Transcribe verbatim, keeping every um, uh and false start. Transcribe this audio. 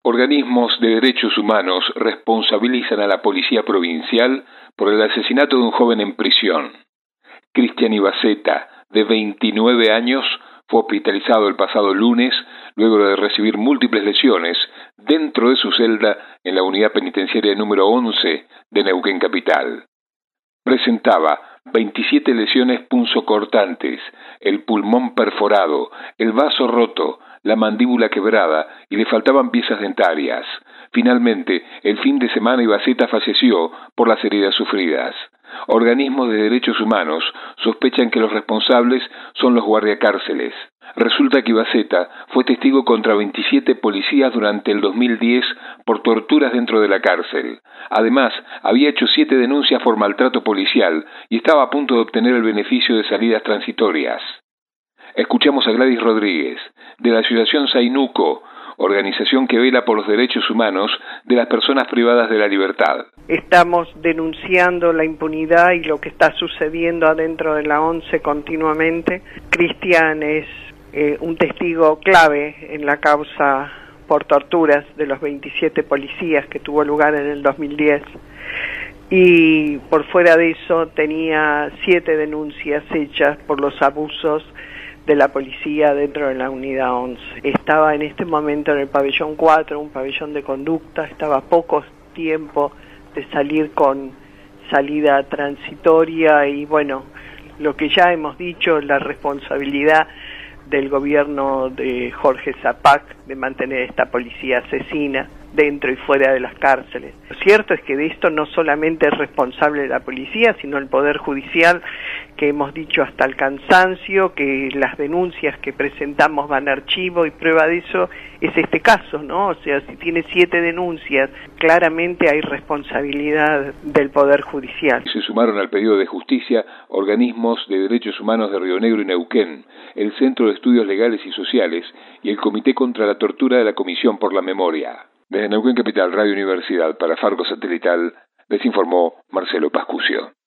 Organismos de derechos humanos responsabilizan a la policía provincial por el asesinato de un joven en prisión. Cristian Ibaceta, de veintinueve años, fue hospitalizado el pasado lunes luego de recibir múltiples lesiones dentro de su celda en la unidad penitenciaria número once de Neuquén Capital. Presentaba veintisiete lesiones punzocortantes, el pulmón perforado, el vaso roto, la mandíbula quebrada y le faltaban piezas dentarias. Finalmente, el fin de semana Ibaceta falleció por las heridas sufridas. Organismos de derechos humanos sospechan que los responsables son los guardiacárceles. Resulta que Ibaceta fue testigo contra veintisiete policías durante el dos mil diez por torturas dentro de la cárcel. Además, había hecho siete denuncias por maltrato policial y estaba a punto de obtener el beneficio de salidas transitorias. Escuchamos a Gladys Rodríguez, de la Asociación Sainuco, organización que vela por los derechos humanos de las personas privadas de la libertad. Estamos denunciando la impunidad y lo que está sucediendo adentro de la once continuamente. Cristian es eh, un testigo clave en la causa por torturas de los veintisiete policías que tuvo lugar en el dos mil diez. Y por fuera de eso tenía siete denuncias hechas por los abusos de la policía dentro de la unidad once. Estaba en este momento en el pabellón cuatro, un pabellón de conducta, estaba a poco tiempo de salir con salida transitoria y bueno, lo que ya hemos dicho, la responsabilidad del gobierno de Jorge Zapac de mantener esta policía asesina dentro y fuera de las cárceles. Lo cierto es que de esto no solamente es responsable la policía, sino el Poder Judicial, que hemos dicho hasta el cansancio, que las denuncias que presentamos van a archivo y prueba de eso es este caso, ¿no? O sea, si tiene siete denuncias, claramente hay responsabilidad del Poder Judicial. Se sumaron al pedido de justicia organismos de derechos humanos de Río Negro y Neuquén, el Centro de Estudios Legales y Sociales y el Comité contra la Tortura de la Comisión por la Memoria. Desde Neuquén Capital, Radio Universidad, para Farco Satelital, les informó Marcelo Pascucio.